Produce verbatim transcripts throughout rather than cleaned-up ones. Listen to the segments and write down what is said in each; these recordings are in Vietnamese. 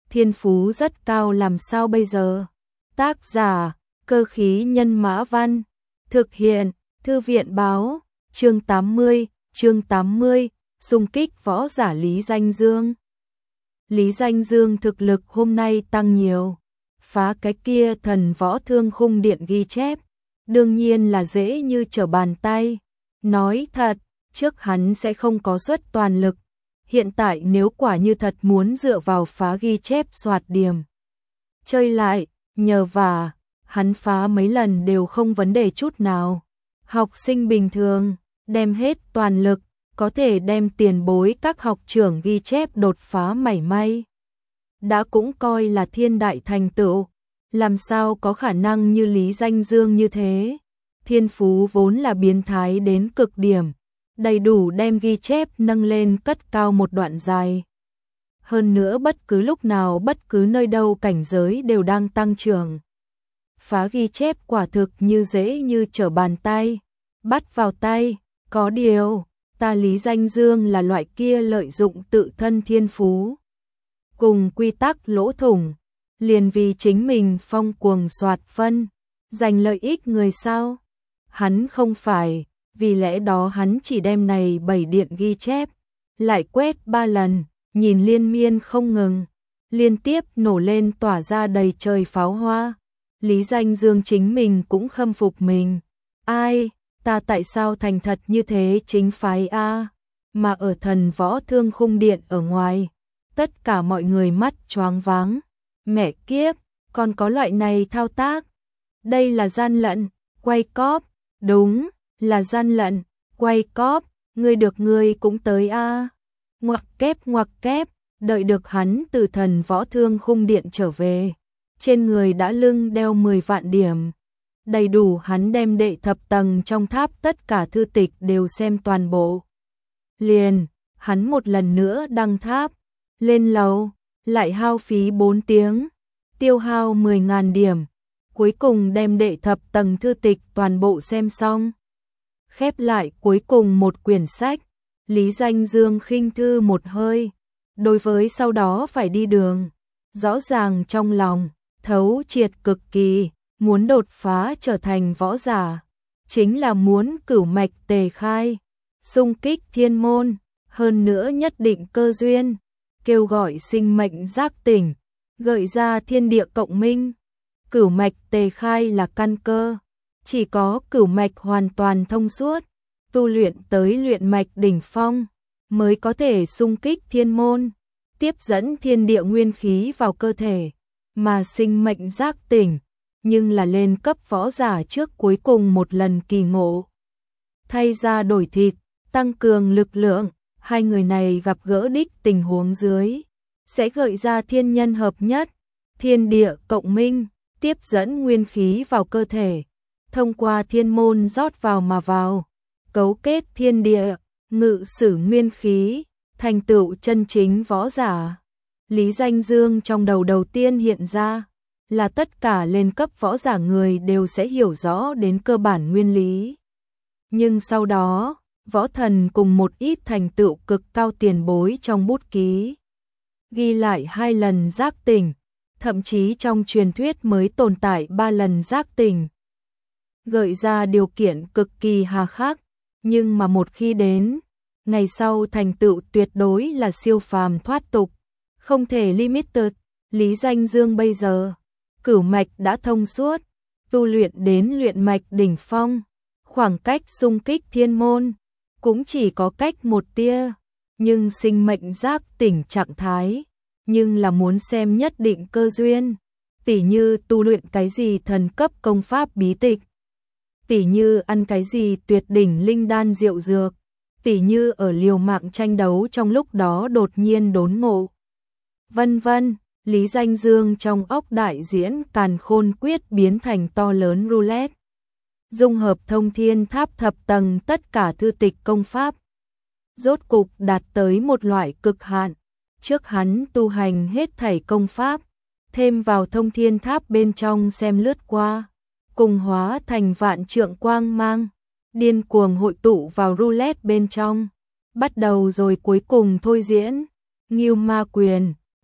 thiên phú rất cao làm sao bây giờ? Tác giả, Cơ khí nhân mã văn, thực hiện, Thư viện báo, chương tám mươi, chương tám mươi, xung kích võ giả Lý Danh Dương. Lý Danh Dương thực lực hôm nay tăng nhiều, phá cái kia thần võ thương khung điện ghi chép, đương nhiên là dễ như trở bàn tay. Nói thật, trước hắn sẽ không có suất toàn lực, hiện tại nếu quả như thật muốn dựa vào phá ghi chép soạt điểm chơi lại, nhờ vả, hắn phá mấy lần đều không vấn đề chút nào. Học sinh bình thường, đem hết toàn lực, có thể đem tiền bối các học trưởng ghi chép đột phá mảy may. Đã cũng coi là thiên đại thành tựu, làm sao có khả năng như Lý Danh Dương như thế. Thiên phú vốn là biến thái đến cực điểm, đầy đủ đem ghi chép nâng lên cất cao một đoạn dài. Hơn nữa bất cứ lúc nào bất cứ nơi đâu cảnh giới đều đang tăng trưởng. Phá ghi chép quả thực như dễ như trở bàn tay, bắt vào tay, có điều, ta Lý Danh Dương là loại kia lợi dụng tự thân thiên phú. Cùng quy tắc lỗ thủng, liền vì chính mình phong cuồng soạt phân, giành lợi ích người sao? Hắn không phải, vì lẽ đó hắn chỉ đem này bảy điện ghi chép, lại quét ba lần, nhìn liên miên không ngừng, liên tiếp nổ lên tỏa ra đầy trời pháo hoa. Lý Danh Dương chính mình cũng khâm phục mình. Ai, ta tại sao thành thật như thế chính phái a? Mà ở thần võ thương khung điện ở ngoài, tất cả mọi người mắt choáng váng. Mẹ kiếp, còn có loại này thao tác. Đây là gian lận, quay cóp. Đúng, là gian lận, quay cóp, ngươi được ngươi cũng tới a. Ngoặc kép ngoặc kép, đợi được hắn từ thần võ thương khung điện trở về, trên người đã lưng đeo mười vạn điểm, đầy đủ hắn đem đệ thập tầng trong tháp tất cả thư tịch đều xem toàn bộ. Liền, hắn một lần nữa đăng tháp, lên lầu, lại hao phí bốn tiếng, tiêu hao mười nghìn điểm, cuối cùng đem đệ thập tầng thư tịch toàn bộ xem xong. Khép lại cuối cùng một quyển sách, Lý Danh Dương khinh thư một hơi, đối với sau đó phải đi đường, rõ ràng trong lòng, thấu triệt cực kỳ, muốn đột phá trở thành võ giả, chính là muốn cửu mạch tề khai, xung kích thiên môn, hơn nữa nhất định cơ duyên, kêu gọi sinh mệnh giác tỉnh, gợi ra thiên địa cộng minh. Cửu mạch tề khai là căn cơ, chỉ có cửu mạch hoàn toàn thông suốt, tu luyện tới luyện mạch đỉnh phong, mới có thể xung kích thiên môn, tiếp dẫn thiên địa nguyên khí vào cơ thể, mà sinh mệnh giác tỉnh, nhưng là lên cấp võ giả trước cuối cùng một lần kỳ ngộ. Thay ra đổi thịt, tăng cường lực lượng, hai người này gặp gỡ đích tình huống dưới, sẽ gợi ra thiên nhân hợp nhất, thiên địa cộng minh, tiếp dẫn nguyên khí vào cơ thể, thông qua thiên môn rót vào mà vào, cấu kết thiên địa, ngự sử nguyên khí, thành tựu chân chính võ giả. Lý Danh Dương trong đầu đầu tiên hiện ra, là tất cả lên cấp võ giả người đều sẽ hiểu rõ đến cơ bản nguyên lý. Nhưng sau đó, võ thần cùng một ít thành tựu cực cao tiền bối trong bút ký, ghi lại hai lần giác tỉnh, thậm chí trong truyền thuyết mới tồn tại ba lần giác tỉnh. Gợi ra điều kiện cực kỳ hà khắc, nhưng mà một khi đến, ngày sau thành tựu tuyệt đối là siêu phàm thoát tục, không thể limited. Lý Danh Dương bây giờ, cửu mạch đã thông suốt, tu luyện đến luyện mạch đỉnh phong, khoảng cách xung kích thiên môn, cũng chỉ có cách một tia, nhưng sinh mệnh giác tỉnh trạng thái, nhưng là muốn xem nhất định cơ duyên, tỉ như tu luyện cái gì thần cấp công pháp bí tịch, tỉ như ăn cái gì tuyệt đỉnh linh đan diệu dược, tỉ như ở liều mạng tranh đấu trong lúc đó đột nhiên đốn ngộ. Vân vân, Lý Danh Dương trong óc đại diễn càn khôn quyết biến thành to lớn roulette. Dung hợp thông thiên tháp thập tầng tất cả thư tịch công pháp. Rốt cục đạt tới một loại cực hạn. Trước hắn tu hành hết thảy công pháp, thêm vào thông thiên tháp bên trong xem lướt qua, cùng hóa thành vạn trượng quang mang, điên cuồng hội tụ vào roulette bên trong, bắt đầu rồi cuối cùng thôi diễn, Ngưu Ma Quyền,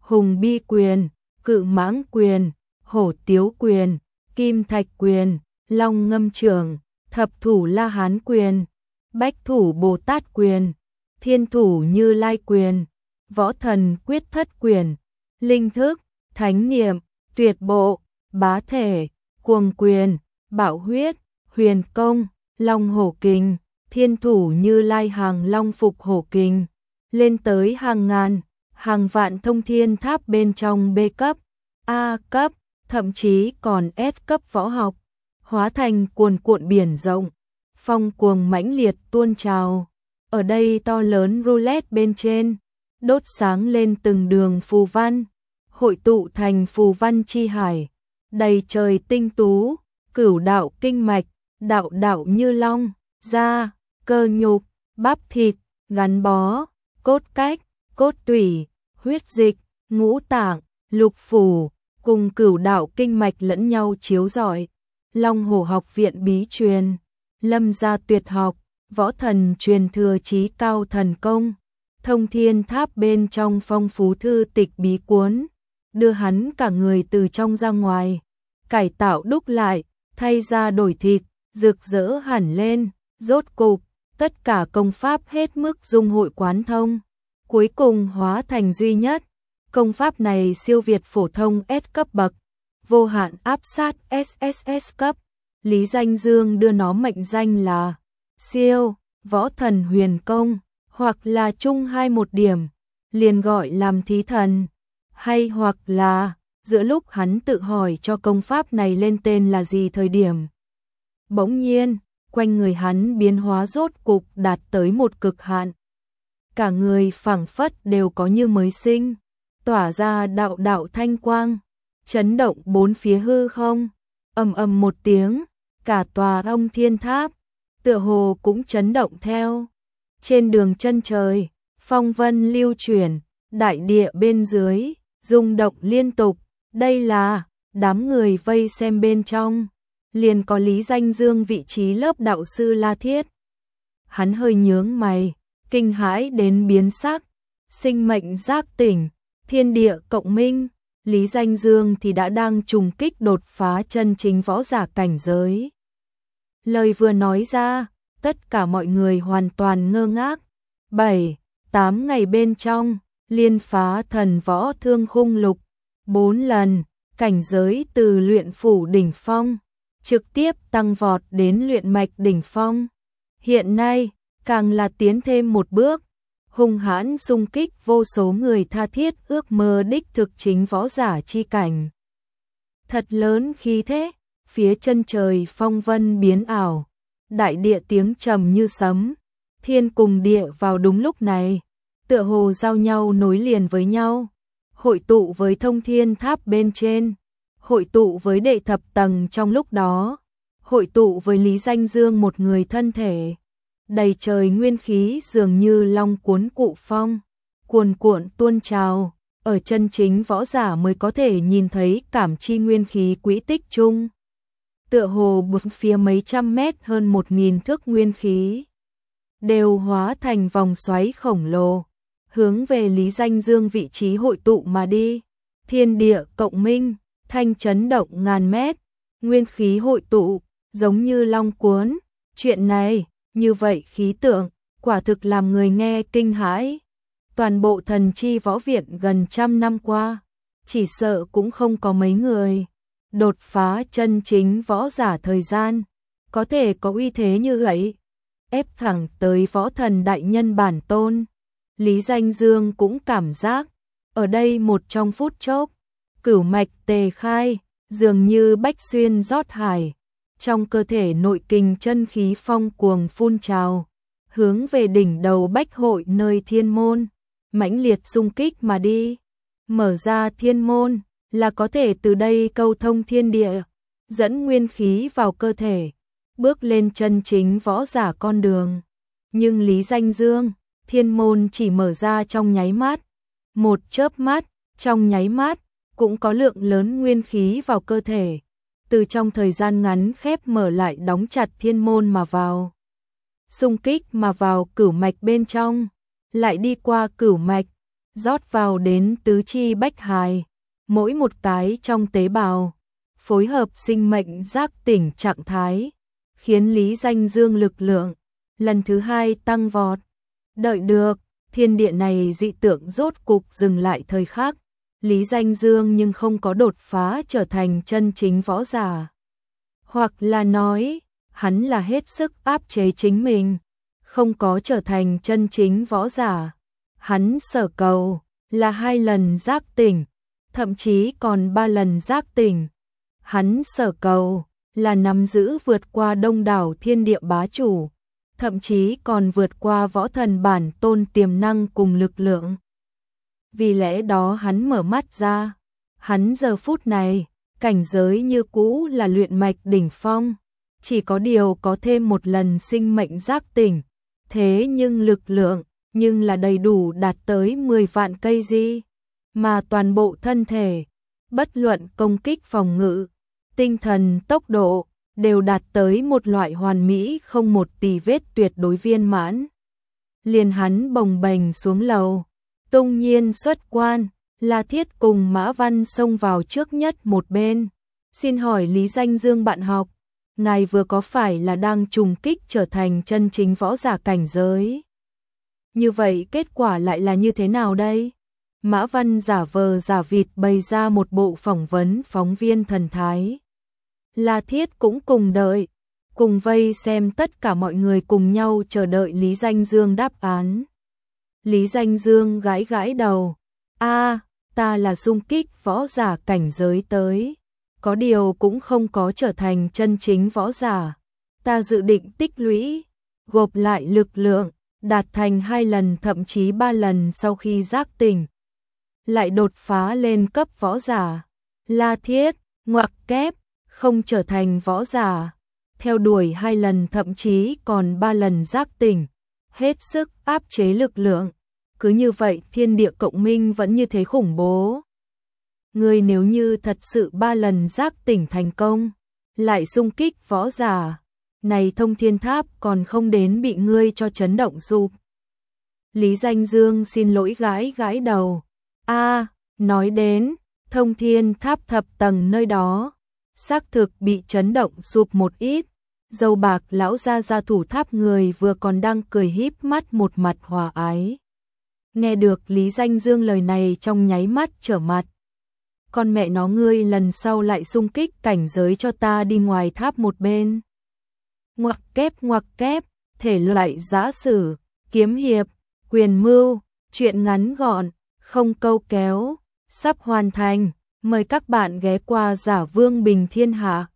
Hùng Bi quyền, Cự Mãng quyền, Hổ Tiếu quyền, Kim Thạch quyền, Long Ngâm trưởng, Thập Thủ La Hán quyền, Bách Thủ Bồ Tát quyền, Thiên Thủ Như Lai quyền, Võ Thần Quyết Thất quyền, Linh Thức, Thánh Niệm, Tuyệt Bộ, Bá Thể, Cuồng quyền, Bạo huyết, Huyền công, Long Hổ kình, Thiên Thủ Như Lai hàng Long Phục Hổ kình, lên tới hàng ngàn, hàng vạn thông thiên tháp bên trong B cấp, A cấp, thậm chí còn S cấp võ học, hóa thành cuồn cuộn biển rộng, phong cuồng mãnh liệt tuôn trào. Ở đây to lớn roulette bên trên, đốt sáng lên từng đường phù văn, hội tụ thành phù văn chi hải, đầy trời tinh tú, cửu đạo kinh mạch, đạo đạo như long, da, cơ nhục, bắp thịt, gắn bó, cốt cách, cốt tủy, huyết dịch, ngũ tạng, lục phủ, cùng cửu đạo kinh mạch lẫn nhau chiếu rọi. Long Hổ học viện bí truyền, Lâm gia tuyệt học, võ thần truyền thừa chí cao thần công, thông thiên tháp bên trong phong phú thư tịch bí cuốn, đưa hắn cả người từ trong ra ngoài, cải tạo đúc lại, thay ra đổi thịt, rực rỡ hẳn lên, rốt cục, tất cả công pháp hết mức dung hội quán thông, cuối cùng hóa thành duy nhất. Công pháp này siêu việt phổ thông S cấp bậc, vô hạn áp sát S S S cấp. Lý Danh Dương đưa nó mệnh danh là siêu võ thần huyền công, hoặc là chung hai một điểm, liền gọi làm thí thần, hay hoặc là giữa lúc hắn tự hỏi cho công pháp này lên tên là gì thời điểm. Bỗng nhiên, quanh người hắn biến hóa rốt cục đạt tới một cực hạn. Cả người phảng phất đều có như mới sinh, tỏa ra đạo đạo thanh quang, chấn động bốn phía hư không, ầm ầm một tiếng, cả tòa Ông Thiên Tháp tựa hồ cũng chấn động theo. Trên đường chân trời, phong vân lưu chuyển, đại địa bên dưới rung động liên tục. Đây là đám người vây xem bên trong, liền có Lý Danh Dương vị trí lớp đạo sư La Thiết. Hắn hơi nhướng mày, kinh hãi đến biến sắc, sinh mệnh giác tỉnh, thiên địa cộng minh, Lý Danh Dương thì đã đang trùng kích đột phá chân chính võ giả cảnh giới. Lời vừa nói ra, tất cả mọi người hoàn toàn ngơ ngác. bảy, tám ngày bên trong, liên phá thần võ thương khung lục, bốn lần, cảnh giới từ luyện phủ đỉnh phong, trực tiếp tăng vọt đến luyện mạch đỉnh phong. Hiện nay, càng là tiến thêm một bước, hung hãn xung kích vô số người tha thiết ước mơ đích thực chính võ giả chi cảnh. Thật lớn khí thế, phía chân trời phong vân biến ảo, đại địa tiếng trầm như sấm, thiên cùng địa vào đúng lúc này, tựa hồ giao nhau nối liền với nhau, hội tụ với thông thiên tháp bên trên, hội tụ với đệ thập tầng trong lúc đó, hội tụ với Lý Danh Dương một người thân thể. Đầy trời nguyên khí dường như long cuốn cụ phong, cuồn cuộn tuôn trào, ở chân chính võ giả mới có thể nhìn thấy cảm chi nguyên khí quỹ tích chung. Tựa hồ bốn phía mấy trăm mét hơn một nghìn thước nguyên khí, đều hóa thành vòng xoáy khổng lồ, hướng về Lý Danh Dương vị trí hội tụ mà đi. Thiên địa cộng minh, thanh chấn động ngàn mét, nguyên khí hội tụ, giống như long cuốn. Chuyện này, như vậy khí tượng, quả thực làm người nghe kinh hãi. Toàn bộ thần chi võ viện gần trăm năm qua, chỉ sợ cũng không có mấy người đột phá chân chính võ giả thời gian, có thể có uy thế như vậy, ép thẳng tới võ thần đại nhân bản tôn. Lý Danh Dương cũng cảm giác, ở đây một trong phút chốc, cửu mạch tề khai, dường như bách xuyên rót hải, trong cơ thể nội kình chân khí phong cuồng phun trào, hướng về đỉnh đầu bách hội nơi thiên môn, mãnh liệt xung kích mà đi. Mở ra thiên môn, là có thể từ đây câu thông thiên địa, dẫn nguyên khí vào cơ thể, bước lên chân chính võ giả con đường. Nhưng Lý Danh Dương, thiên môn chỉ mở ra trong nháy mắt, một chớp mắt, trong nháy mắt, cũng có lượng lớn nguyên khí vào cơ thể, từ trong thời gian ngắn khép mở lại đóng chặt thiên môn mà vào. Xung kích mà vào cửu mạch bên trong, lại đi qua cửu mạch, rót vào đến tứ chi bách hài, mỗi một cái trong tế bào, phối hợp sinh mệnh giác tỉnh trạng thái, khiến Lý Danh Dương lực lượng lần thứ hai tăng vọt. Đợi được, thiên địa này dị tượng rốt cục dừng lại thời khắc, Lý Danh Dương nhưng không có đột phá trở thành chân chính võ giả. Hoặc là nói, hắn là hết sức áp chế chính mình, không có trở thành chân chính võ giả. Hắn sở cầu là hai lần giác tỉnh, thậm chí còn ba lần giác tỉnh. Hắn sở cầu là nắm giữ vượt qua đông đảo thiên địa bá chủ, thậm chí còn vượt qua võ thần bản tôn tiềm năng cùng lực lượng. Vì lẽ đó hắn mở mắt ra, hắn giờ phút này, cảnh giới như cũ là luyện mạch đỉnh phong, chỉ có điều có thêm một lần sinh mệnh giác tỉnh, thế nhưng lực lượng, nhưng là đầy đủ đạt tới mười vạn cây di, mà toàn bộ thân thể, bất luận công kích phòng ngự, tinh thần tốc độ, đều đạt tới một loại hoàn mỹ không một tì vết tuyệt đối viên mãn. Liền hắn bồng bềnh xuống lầu, tung nhiên xuất quan, La Thiết cùng Mã Văn xông vào trước nhất một bên. Xin hỏi Lý Danh Dương bạn học, ngài vừa có phải là đang trùng kích trở thành chân chính võ giả cảnh giới? Như vậy kết quả lại là như thế nào đây? Mã Văn giả vờ giả vịt bày ra một bộ phỏng vấn phóng viên thần thái. La Thiết cũng cùng đợi, cùng vây xem tất cả mọi người cùng nhau chờ đợi Lý Danh Dương đáp án. Lý Danh Dương gãi gãi đầu, a, ta là xung kích võ giả cảnh giới tới, có điều cũng không có trở thành chân chính võ giả. Ta dự định tích lũy, gộp lại lực lượng, đạt thành hai lần thậm chí ba lần sau khi giác tỉnh, lại đột phá lên cấp võ giả. La Thiết, ngoặc kép, không trở thành võ giả, theo đuổi hai lần thậm chí còn ba lần giác tỉnh, hết sức áp chế lực lượng. Cứ như vậy thiên địa cộng minh vẫn như thế khủng bố. Ngươi nếu như thật sự ba lần giác tỉnh thành công, lại xung kích võ giả, này Thông Thiên Tháp còn không đến bị ngươi cho chấn động sụp. Lý Danh Dương xin lỗi gãi gãi đầu. A, nói đến Thông Thiên Tháp thập tầng nơi đó, xác thực bị chấn động sụp một ít. Dâu bạc lão gia gia thủ tháp người vừa còn đang cười híp mắt một mặt hòa ái. Nghe được Lý Danh Dương lời này trong nháy mắt trở mặt. Con mẹ nó ngươi lần sau lại xung kích cảnh giới cho ta đi ngoài tháp một bên. Ngoặc kép ngoặc kép, thể loại giã sử, kiếm hiệp, quyền mưu, truyện ngắn gọn, không câu kéo, sắp hoàn thành. Mời các bạn ghé qua Giả Vương Bình Thiên Hạ.